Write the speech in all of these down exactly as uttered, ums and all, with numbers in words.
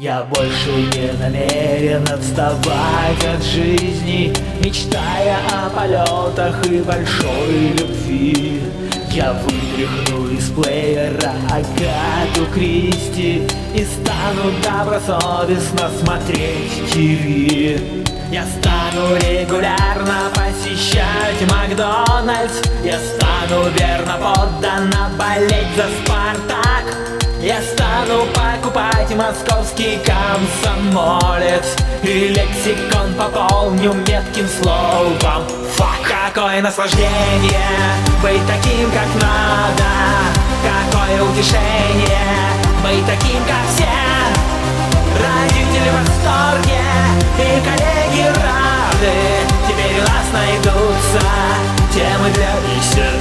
Я больше не намерен отставать от жизни, мечтая о полетах и большой любви. Я вытряхну из плеера Агату Кристи и стану добросовестно смотреть ТВ. Я стану регулярно посещать Макдональдс, я стану верно подданно болеть за Спартак. Я стану покупать московский комсомолец и лексикон пополню метким словом фак. Какое наслаждение быть таким, как надо, какое утешение быть таким, как все. Родители в восторге и коллеги рады, теперь у нас найдутся темы для бесед.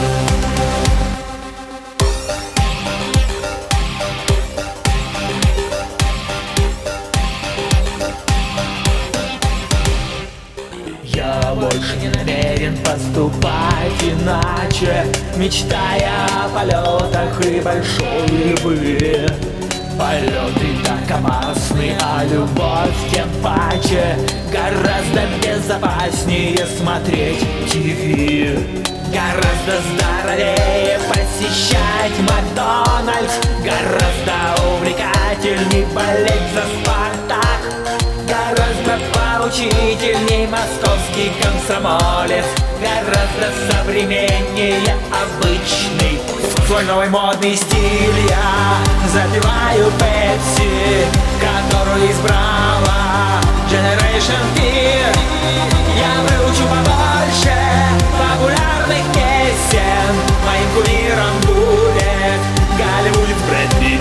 Я больше не намерен поступать иначе, мечтая о полетах и большой любви. Полеты так опасны, а любовь тем паче. Гораздо безопаснее смотреть ТВ. Гораздо здоровее посещать Макдональдс, гораздо увлекательней болеть за Спартак. Гораздо поучительней московский комсомолец, гораздо современнее обычный. Свой новый модный стиль я запиваю пепси, которую избрала Generation Fear. Я выучу побольше популярных песен, моим кумиром будет Голливуд Брэд Питт.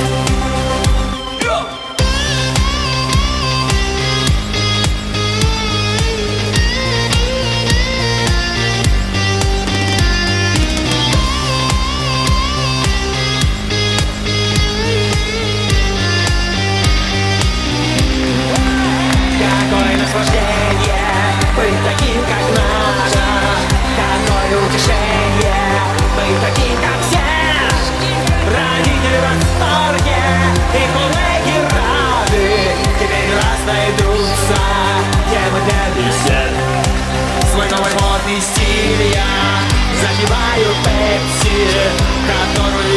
Быть таким, как надо, какое утешение быть таким, как все. Родители в восторге и коллеги рады, теперь у нас найдутся темы для бесед. Свой новый модный стиль я запиваю пепси, которую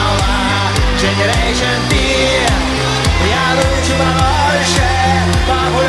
избрала Generation Fear. Я лучше побольше, побольше